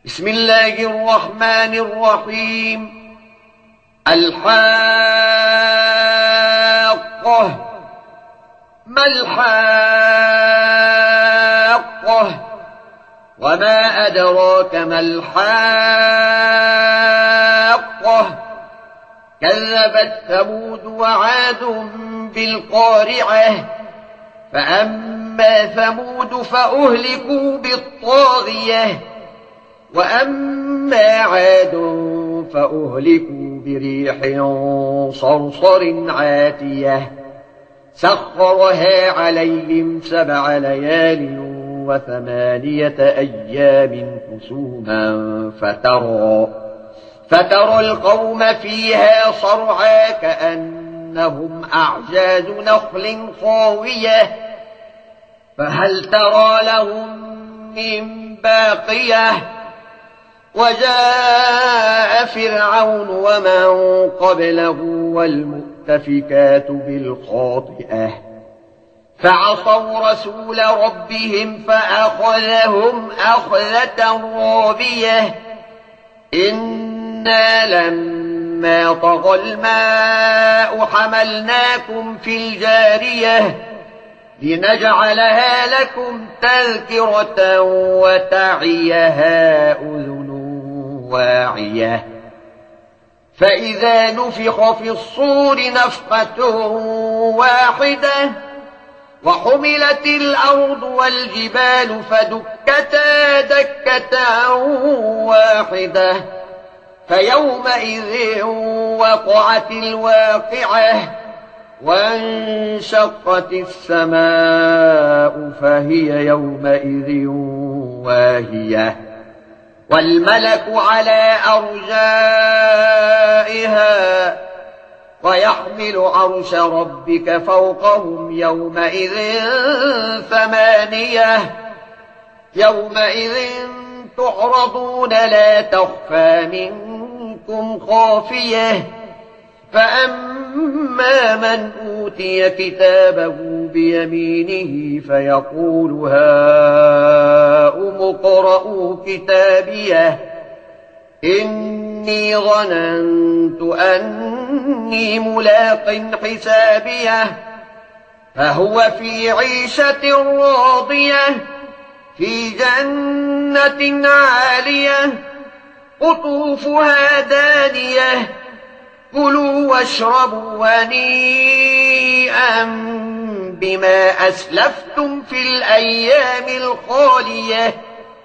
بسم الله الرحمن الرحيم. الحاقة. ما الحاقة؟ وما أدراك ما الحاقة؟ كذبت ثمود وعاد بالقارعة. فأما ثمود فأهلكوا بالطاغية، وأما عاد فأهلكوا بريح صرصر عاتية سخرها عليهم 7 ليال و8 أيام حسوما فترى القوم فيها صرعا كأنهم أعجاز نخل خاوية فهل ترى لهم من باقية. وجاء فرعون ومن قبله والمؤتفكات بالخاطئة فعصوا رسول ربهم فأخذهم أخذة رابية. إنا لما طغى الماء حملناكم في الجارية لنجعلها لكم تذكرة وتعيها أذن واعية. فإذا نفخ في الصور نفخة واحدة وحملت الأرض والجبال فدكتا دكة واحدة فيومئذ وقعت الواقعة وانشقت السماء فهي يومئذ واهية والملك على أرجائها ويحمل عرش ربك فوقهم يومئذ 8. يومئذ تعرضون لا تخفى منكم خافية. فأما من أوتي كتابه بيمينه فيقول هاؤم اقرءوا كتابيه إني ظننت أني ملاق حسابيه فهو في عيشة راضية في جنة عالية قطوفها دانية كلوا واشربوا هنيئا بما أسلفتم في الأيام الخالية.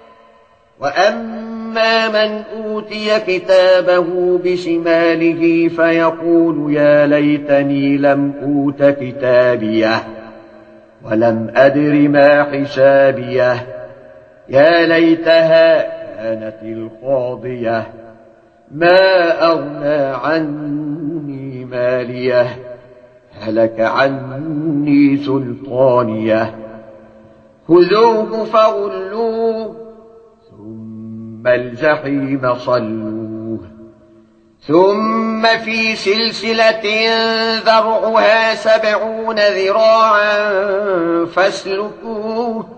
وأما من أوتي كتابه بشماله فيقول يا ليتني لم أوت كتابيه ولم أدر ما حسابيه يا ليتها كانت القاضية ما أغنى عني ماليه هلك عني سلطانيه خذوه فغلوه ثم الجحيم صلوه ثم في سلسلة ذرعها 70 ذراعا فاسلكوه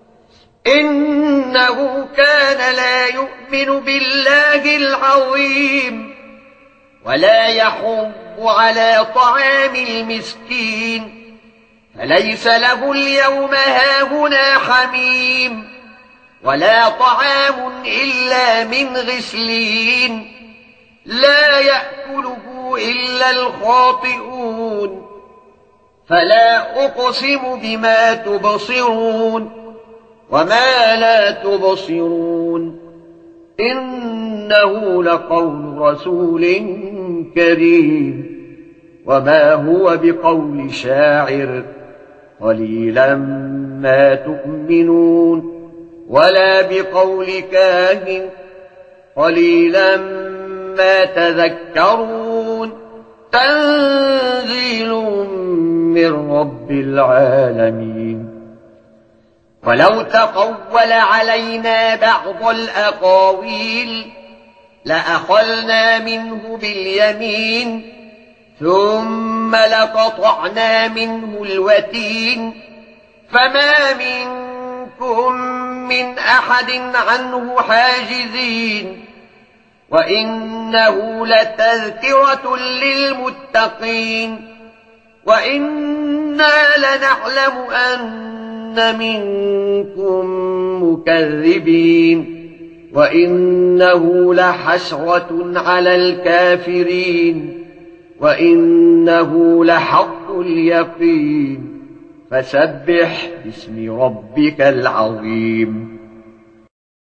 إنه كان لا يؤمن بالله العظيم ولا يحض على طعام المسكين فليس له اليوم هاهنا حميم ولا طعام إلا من غسلين لا يأكله إلا الخاطئون. فلا أقسم بما تبصرون وما لا تبصرون إنه لقول رسول كريم وما هو بقول شاعر قليلا ما تؤمنون ولا بقول كاهن قليلا ما تذكرون تنزيل من رب العالمين. ولو تقول علينا بعض الأقاويل لأخذنا منه باليمين ثم لقطعنا منه الوتين فما منكم من أحد عنه حاجزين وإنه لتذكرة للمتقين وإنا لنعلم أن منكم مكذبين وإنه لحسرة على الكافرين وإنه لحق اليقين فسبح باسم ربك العظيم